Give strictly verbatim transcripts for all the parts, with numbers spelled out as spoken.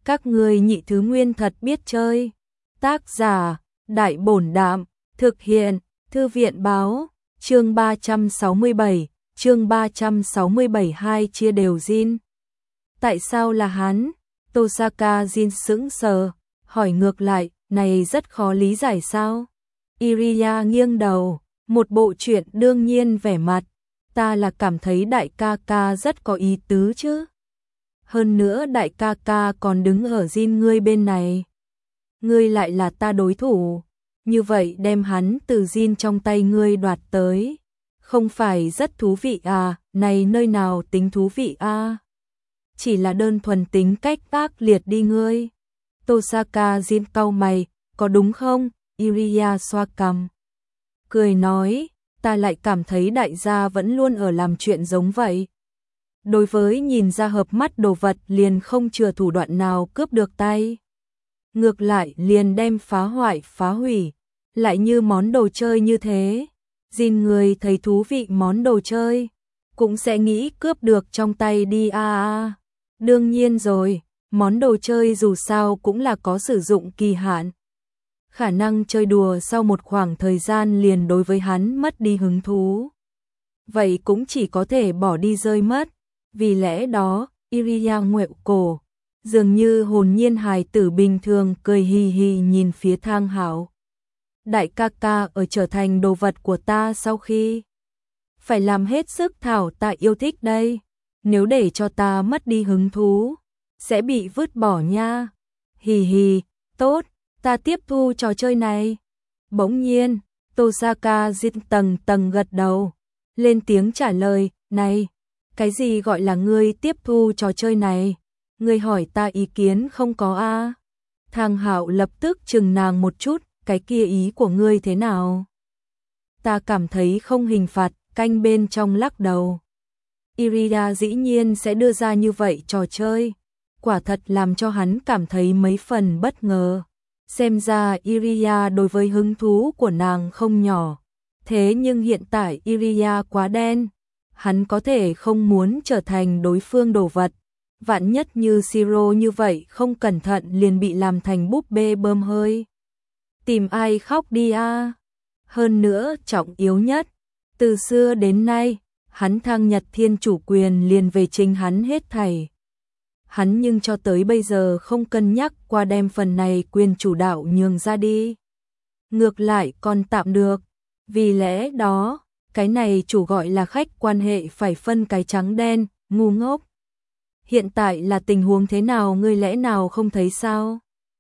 Các ngươi nhị thứ nguyên thật biết chơi. Tác giả, Đại Bổn Đạm, thực hiện, Thư viện Báo, chương ba trăm sáu mươi bảy, chương ba trăm sáu mươi bảy hai chia đều Jin. Tại sao là hắn? Tosaka Jin sững sờ, hỏi ngược lại, này rất khó lý giải sao? Iriya nghiêng đầu, một bộ chuyện đương nhiên vẻ mặt, ta là cảm thấy đại ca ca rất có ý tứ chứ. Hơn nữa đại ca ca còn đứng ở Jin ngươi bên này. Ngươi lại là ta đối thủ, như vậy đem hắn từ Jin trong tay ngươi đoạt tới. Không phải rất thú vị à, này nơi nào tính thú vị à? Chỉ là đơn thuần tính cách ác liệt đi ngươi. Tosaka Jin cau mày, có đúng không? Iriya xoa cằm, cười nói, ta lại cảm thấy đại gia vẫn luôn ở làm chuyện giống vậy. Đối với nhìn ra hợp mắt đồ vật liền không chừa thủ đoạn nào cướp được tay. Ngược lại liền đem phá hoại phá hủy, lại như món đồ chơi như thế. Jin người thấy thú vị món đồ chơi, cũng sẽ nghĩ cướp được trong tay đi a à, à. Đương nhiên rồi, món đồ chơi dù sao cũng là có sử dụng kỳ hạn. Khả năng chơi đùa sau một khoảng thời gian liền đối với hắn mất đi hứng thú. Vậy cũng chỉ có thể bỏ đi rơi mất. Vì lẽ đó, Iriya ngoẹo cổ, dường như hồn nhiên hài tử bình thường cười hì hì nhìn phía Thang Hạo. Đại ca ca ở trở thành đồ vật của ta sau khi phải làm hết sức thảo ta yêu thích đây. Nếu để cho ta mất đi hứng thú, sẽ bị vứt bỏ nha. Hì hì, tốt, ta tiếp thu trò chơi này. Bỗng nhiên, Tosaka Jin tầng tầng gật đầu, lên tiếng trả lời, này, cái gì gọi là ngươi tiếp thu trò chơi này? Ngươi hỏi ta ý kiến không có a? À? Thang Hạo lập tức chừng nàng một chút, cái kia ý của ngươi thế nào? Ta cảm thấy không hình phạt, canh bên trong lắc đầu. Iriya dĩ nhiên sẽ đưa ra như vậy trò chơi, quả thật làm cho hắn cảm thấy mấy phần bất ngờ. Xem ra Iriya đối với hứng thú của nàng không nhỏ, thế nhưng hiện tại Iriya quá đen, hắn có thể không muốn trở thành đối phương đồ vật. Vạn nhất như Shiro như vậy không cẩn thận liền bị làm thành búp bê bơm hơi. Tìm ai khóc đi a? À? Hơn nữa trọng yếu nhất, từ xưa đến nay, hắn Thang Nhật Thiên chủ quyền liền về chính hắn hết thảy. Hắn nhưng cho tới bây giờ không cân nhắc qua đem phần này quyền chủ đạo nhường ra đi. Ngược lại còn tạm được, vì lẽ đó, cái này chủ gọi là khách quan hệ phải phân cái trắng đen, ngu ngốc. Hiện tại là tình huống thế nào ngươi lẽ nào không thấy sao?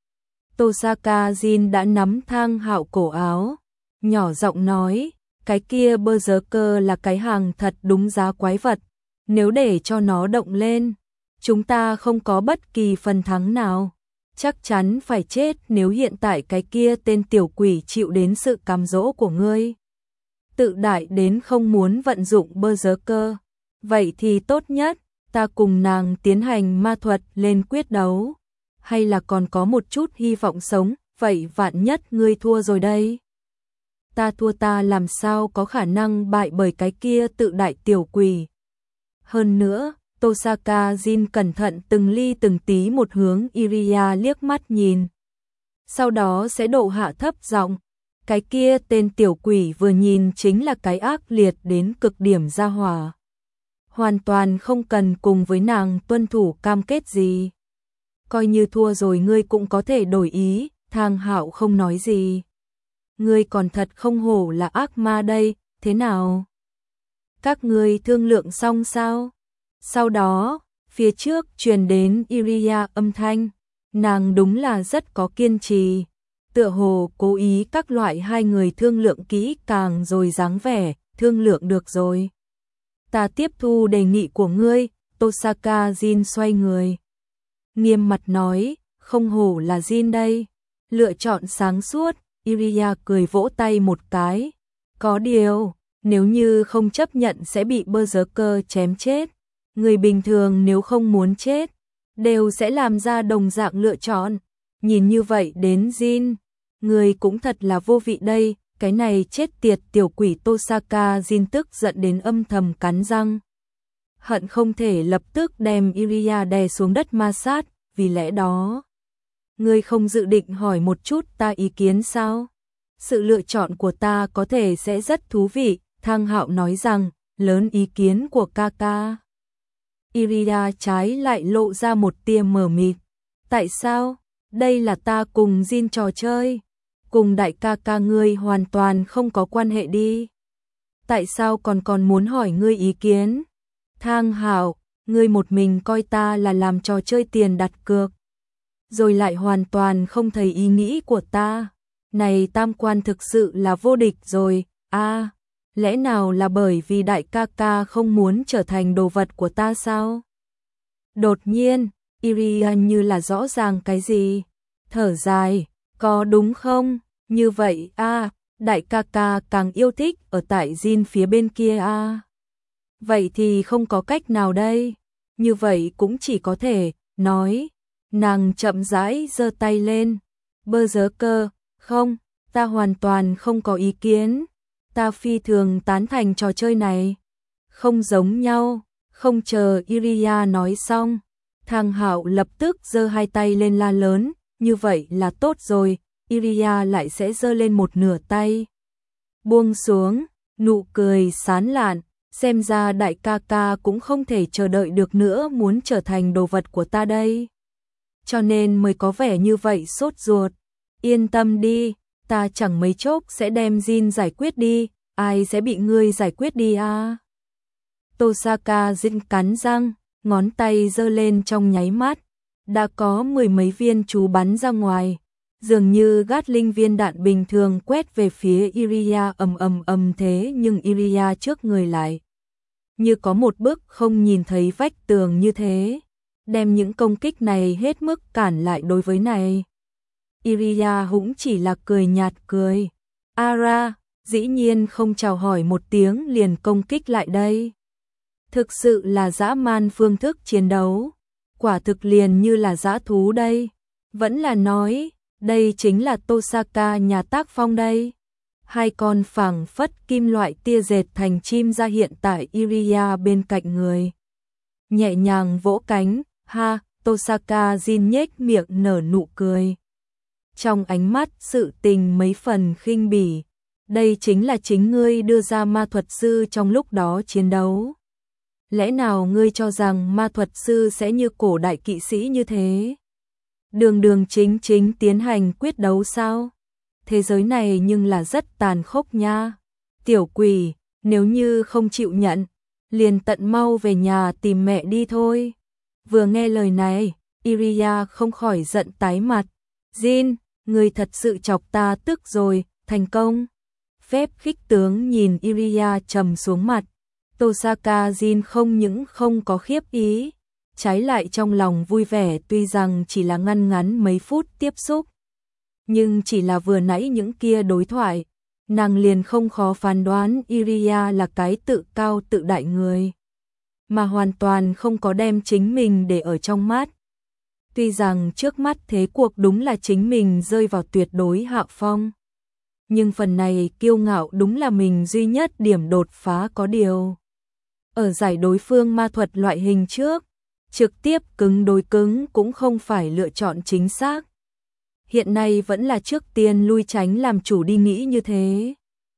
Tosaka Jin đã nắm Thang Hạo cổ áo, nhỏ giọng nói, cái kia Berserker là cái hàng thật đúng giá quái vật, nếu để cho nó động lên, chúng ta không có bất kỳ phần thắng nào, chắc chắn phải chết nếu hiện tại cái kia tên tiểu quỷ chịu đến sự cám dỗ của ngươi. Tự đại đến không muốn vận dụng Berserker, vậy thì tốt nhất, ta cùng nàng tiến hành ma thuật lên quyết đấu, hay là còn có một chút hy vọng sống, vậy vạn nhất ngươi thua rồi đây. Ta thua ta làm sao có khả năng bại bởi cái kia tự đại tiểu quỷ. Hơn nữa, Tosaka Jin cẩn thận từng ly từng tí một hướng Iriya liếc mắt nhìn. Sau đó sẽ độ hạ thấp giọng, cái kia tên tiểu quỷ vừa nhìn chính là cái ác liệt đến cực điểm gia hỏa. Hoàn toàn không cần cùng với nàng tuân thủ cam kết gì. Coi như thua rồi ngươi cũng có thể đổi ý, Thang Hạo không nói gì. Ngươi còn thật không hổ là ác ma đây, thế nào? Các ngươi thương lượng xong sao? Sau đó, phía trước truyền đến Iriya âm thanh, nàng đúng là rất có kiên trì, tựa hồ cố ý các loại hai người thương lượng kỹ càng rồi dáng vẻ, thương lượng được rồi. Ta tiếp thu đề nghị của ngươi, Tosaka Jin xoay người. Nghiêm mặt nói, không hổ là Jin đây, lựa chọn sáng suốt, Iriya cười vỗ tay một cái. Có điều, nếu như không chấp nhận sẽ bị Berserker chém chết. Người bình thường nếu không muốn chết, đều sẽ làm ra đồng dạng lựa chọn. Nhìn như vậy đến Jin, người cũng thật là vô vị đây, cái này chết tiệt tiểu quỷ. Tosaka Jin tức giận đến âm thầm cắn răng. Hận không thể lập tức đem Iriya đè xuống đất ma sát, vì lẽ đó. Ngươi không dự định hỏi một chút ta ý kiến sao? Sự lựa chọn của ta có thể sẽ rất thú vị, Thang Hạo nói rằng, lớn ý kiến của ca ca. Iria trái lại lộ ra một tia mờ mịt. Tại sao? Đây là ta cùng Jin trò chơi. Cùng đại ca ca ngươi hoàn toàn không có quan hệ đi. Tại sao còn còn muốn hỏi ngươi ý kiến? Thang Hạo, ngươi một mình coi ta là làm trò chơi tiền đặt cược. Rồi lại hoàn toàn không thấy ý nghĩ của ta. Này tam quan thực sự là vô địch rồi, a à, lẽ nào là bởi vì đại ca ca không muốn trở thành đồ vật của ta sao? Đột nhiên, Iria như là rõ ràng cái gì, thở dài, có đúng không? Như vậy a à, đại ca ca càng yêu thích ở tại Jin phía bên kia a à. Vậy thì không có cách nào đây, như vậy cũng chỉ có thể, nói, nàng chậm rãi giơ tay lên, bơ dớ cơ, không, ta hoàn toàn không có ý kiến, ta phi thường tán thành trò chơi này, không giống nhau, không chờ Iria nói xong, Thang Hạo lập tức giơ hai tay lên la lớn, như vậy là tốt rồi, Iria lại sẽ giơ lên một nửa tay, buông xuống, nụ cười sán lạn, xem ra đại ca ca cũng không thể chờ đợi được nữa muốn trở thành đồ vật của ta đây. Cho nên mới có vẻ như vậy sốt ruột. Yên tâm đi, ta chẳng mấy chốc sẽ đem Jin giải quyết đi, ai sẽ bị ngươi giải quyết đi à? Tosaka Jin cắn răng, ngón tay giơ lên trong nháy mắt, đã có mười mấy viên chú bắn ra ngoài, dường như Gatling viên đạn bình thường quét về phía Iria ầm ầm ầm thế nhưng Iria trước người lại như có một bức không nhìn thấy vách tường như thế, đem những công kích này hết mức cản lại đối với này. Iria cũng chỉ là cười nhạt cười. Ara, dĩ nhiên không chào hỏi một tiếng liền công kích lại đây. Thực sự là dã man phương thức chiến đấu. Quả thực liền như là dã thú đây. Vẫn là nói, đây chính là Tosaka nhà tác phong đây. Hai con phẳng phất kim loại tia dệt thành chim ra hiện tại Iria bên cạnh người. Nhẹ nhàng vỗ cánh, ha, Tosaka Jin nhếch miệng nở nụ cười. Trong ánh mắt sự tình mấy phần khinh bỉ, đây chính là chính ngươi đưa ra ma thuật sư trong lúc đó chiến đấu. Lẽ nào ngươi cho rằng ma thuật sư sẽ như cổ đại kỵ sĩ như thế? Đường đường chính chính tiến hành quyết đấu sao? Thế giới này nhưng là rất tàn khốc nha. Tiểu quỷ, nếu như không chịu nhận, liền tận mau về nhà tìm mẹ đi thôi. Vừa nghe lời này, Iria không khỏi giận tái mặt. Jin, ngươi thật sự chọc ta tức rồi, thành công. Phép khích tướng nhìn Iria trầm xuống mặt. Tosaka Jin không những không có khiếp ý, trái lại trong lòng vui vẻ tuy rằng chỉ là ngăn ngắn mấy phút tiếp xúc. Nhưng chỉ là vừa nãy những kia đối thoại, nàng liền không khó phán đoán Iria là cái tự cao tự đại người, mà hoàn toàn không có đem chính mình để ở trong mắt. Tuy rằng trước mắt thế cuộc đúng là chính mình rơi vào tuyệt đối hạ phong, nhưng phần này kiêu ngạo đúng là mình duy nhất điểm đột phá có điều. Ở giải đối phương ma thuật loại hình trước, trực tiếp cứng đối cứng cũng không phải lựa chọn chính xác. Hiện nay vẫn là trước tiên lui tránh làm chủ đi nghĩ như thế.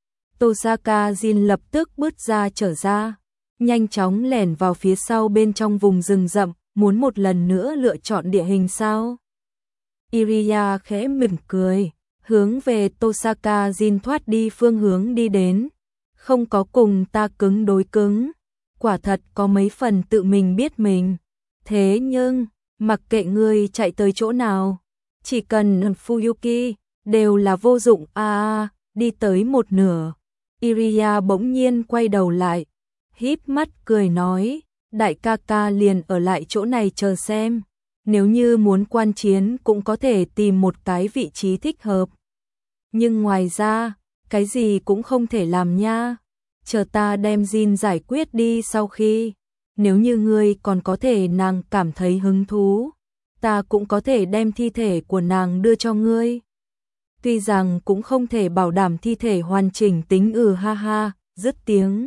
Tosaka Jin lập tức bước ra trở ra, nhanh chóng lẻn vào phía sau bên trong vùng rừng rậm, muốn một lần nữa lựa chọn địa hình sao? Iria khẽ mỉm cười, hướng về Tosaka Jin thoát đi phương hướng đi đến, không có cùng ta cứng đối cứng, quả thật có mấy phần tự mình biết mình. Thế nhưng, mặc kệ ngươi chạy tới chỗ nào, chỉ cần Fuyuki, đều là vô dụng a à, đi tới một nửa. Iria bỗng nhiên quay đầu lại, híp mắt cười nói, đại ca ca liền ở lại chỗ này chờ xem, nếu như muốn quan chiến cũng có thể tìm một cái vị trí thích hợp. Nhưng ngoài ra, cái gì cũng không thể làm nha, chờ ta đem Jin giải quyết đi sau khi, nếu như ngươi còn có thể nàng cảm thấy hứng thú, ta cũng có thể đem thi thể của nàng đưa cho ngươi. Tuy rằng cũng không thể bảo đảm thi thể hoàn chỉnh tính ừ ha ha, dứt tiếng.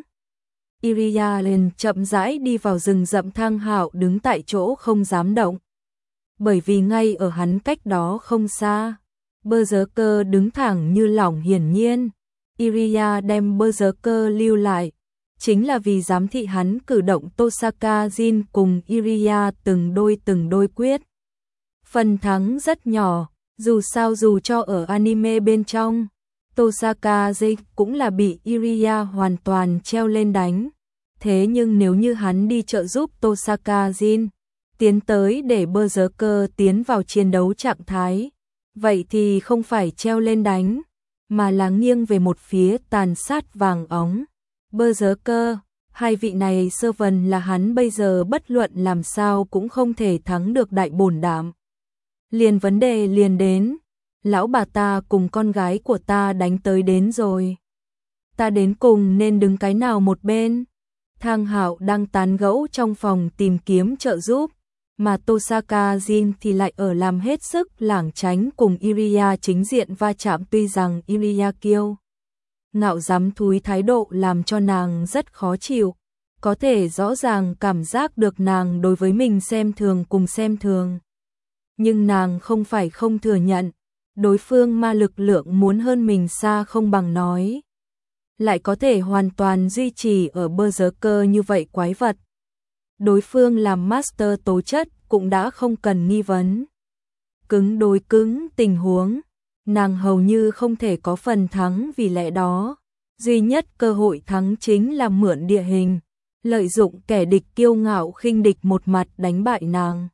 Iria liền chậm rãi đi vào rừng rậm. Thang Hạo đứng tại chỗ không dám động. bởi vì ngay ở hắn cách đó không xa, Berserker đứng thẳng như lỏng hiển nhiên. Iriya đem Berserker lưu lại, chính là vì giám thị hắn cử động. Tosaka Jin cùng Iriya từng đôi từng đôi quyết. Phần thắng rất nhỏ, dù sao dù cho ở anime bên trong, Tosaka Jin cũng là bị Iriya hoàn toàn treo lên đánh. Thế nhưng nếu như hắn đi trợ giúp Tosaka Jin, tiến tới để Berserker tiến vào chiến đấu trạng thái, vậy thì không phải treo lên đánh, mà là nghiêng về một phía tàn sát vàng óng. Berserker, hai vị này servant là hắn bây giờ bất luận làm sao cũng không thể thắng được đại bổn đảm. Liền vấn đề liền đến, lão bà ta cùng con gái của ta đánh tới đến rồi. Ta đến cùng nên đứng cái nào một bên? Thang Hạo đang tán gẫu trong phòng tìm kiếm trợ giúp, mà Tosaka Jin thì lại ở làm hết sức lảng tránh cùng Iriya chính diện va chạm. Tuy rằng Iriya kiêu ngạo dám thúi thái độ làm cho nàng rất khó chịu, có thể rõ ràng cảm giác được nàng đối với mình xem thường cùng xem thường. Nhưng nàng không phải không thừa nhận, đối phương ma lực lượng muốn hơn mình xa không bằng nói. Lại có thể hoàn toàn duy trì ở Berserker như vậy quái vật. Đối phương làm master tố chất cũng đã không cần nghi vấn. Cứng đối cứng tình huống, nàng hầu như không thể có phần thắng, vì lẽ đó, duy nhất cơ hội thắng chính là mượn địa hình, lợi dụng kẻ địch kiêu ngạo khinh địch một mặt đánh bại nàng.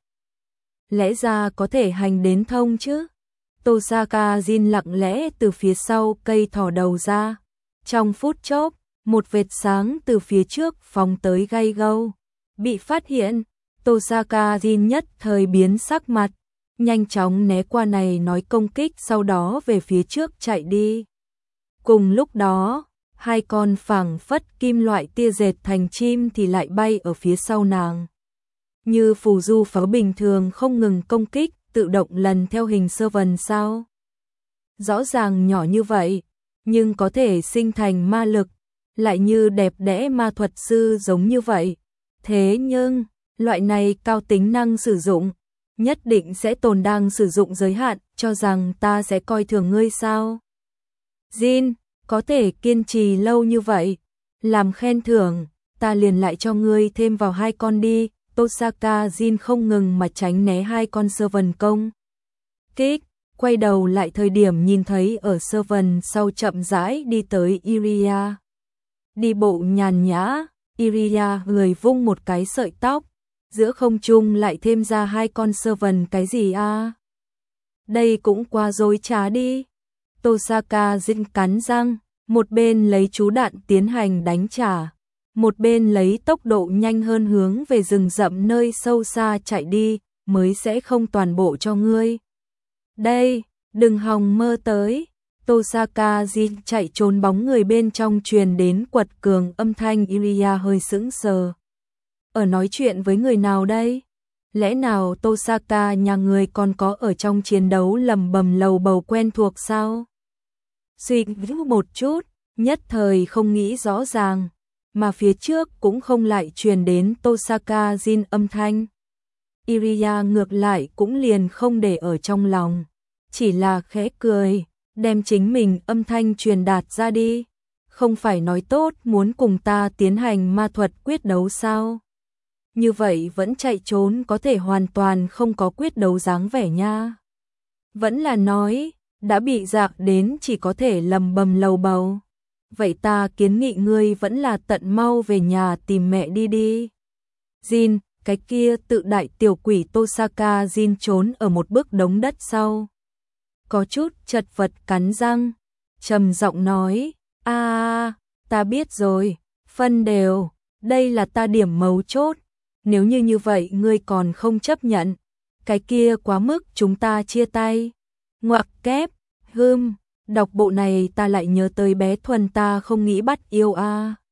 Lẽ ra có thể hành đến thông chứ? Tosaka Jin lặng lẽ từ phía sau cây thò đầu ra. Trong phút chốc, một vệt sáng từ phía trước phóng tới gay gâu. Bị phát hiện, Tosaka Jin nhất thời biến sắc mặt, nhanh chóng né qua này nói công kích, sau đó về phía trước chạy đi. Cùng lúc đó, hai con phảng phất kim loại tia dệt thành chim thì lại bay ở phía sau nàng. Như phù du pháo bình thường không ngừng công kích, tự động lần theo hình servant sao? Rõ ràng nhỏ như vậy, nhưng có thể sinh thành ma lực, lại như đẹp đẽ ma thuật sư giống như vậy. Thế nhưng, loại này cao tính năng sử dụng, nhất định sẽ tồn đang sử dụng giới hạn, cho rằng ta sẽ coi thường ngươi sao? Jin, có thể kiên trì lâu như vậy, làm khen thưởng, ta liền lại cho ngươi thêm vào hai con đi. Tosaka Jin không ngừng mà tránh né hai con servant công kích, quay đầu lại thời điểm nhìn thấy ở servant sau chậm rãi đi tới Iriya. Đi bộ nhàn nhã, Iriya người vung một cái sợi tóc, giữa không trung lại thêm ra hai con servant. Cái gì a? À? Đây cũng quá dối trá đi. Tosaka Jin cắn răng, một bên lấy chú đạn tiến hành đánh trả, một bên lấy tốc độ nhanh hơn hướng về rừng rậm nơi sâu xa chạy đi, mới sẽ không toàn bộ cho ngươi. Đây, đừng hòng mơ tới. Tosaka Jin chạy trốn, bóng người bên trong truyền đến quật cường âm thanh. Iriya hơi sững sờ. Ở nói chuyện với người nào đây? Lẽ nào Tosaka nhà người còn có ở trong chiến đấu lầm bầm lầu bầu quen thuộc sao? Suy nghĩ một chút, nhất thời không nghĩ rõ ràng, mà phía trước cũng không lại truyền đến Tosaka Jin âm thanh. Iriya ngược lại cũng liền không để ở trong lòng, chỉ là khẽ cười, đem chính mình âm thanh truyền đạt ra đi. Không phải nói tốt muốn cùng ta tiến hành ma thuật quyết đấu sao? Như vậy vẫn chạy trốn, có thể hoàn toàn không có quyết đấu dáng vẻ nha. Vẫn là nói, đã bị dạc đến chỉ có thể lầm bầm lầu bầu. Vậy ta kiến nghị ngươi vẫn là tận mau về nhà tìm mẹ đi đi. Jin, cái kia tự đại tiểu quỷ. Tosaka Jin trốn ở một bước đống đất sau, có chút chật vật cắn răng, trầm giọng nói, a, ta biết rồi, phân đều, đây là ta điểm mấu chốt. Nếu như như vậy ngươi còn không chấp nhận, cái kia quá mức, chúng ta chia tay. Ngoặc kép, hưm, đọc bộ này ta lại nhớ tới bé Thuần, ta không nghĩ bắt yêu a.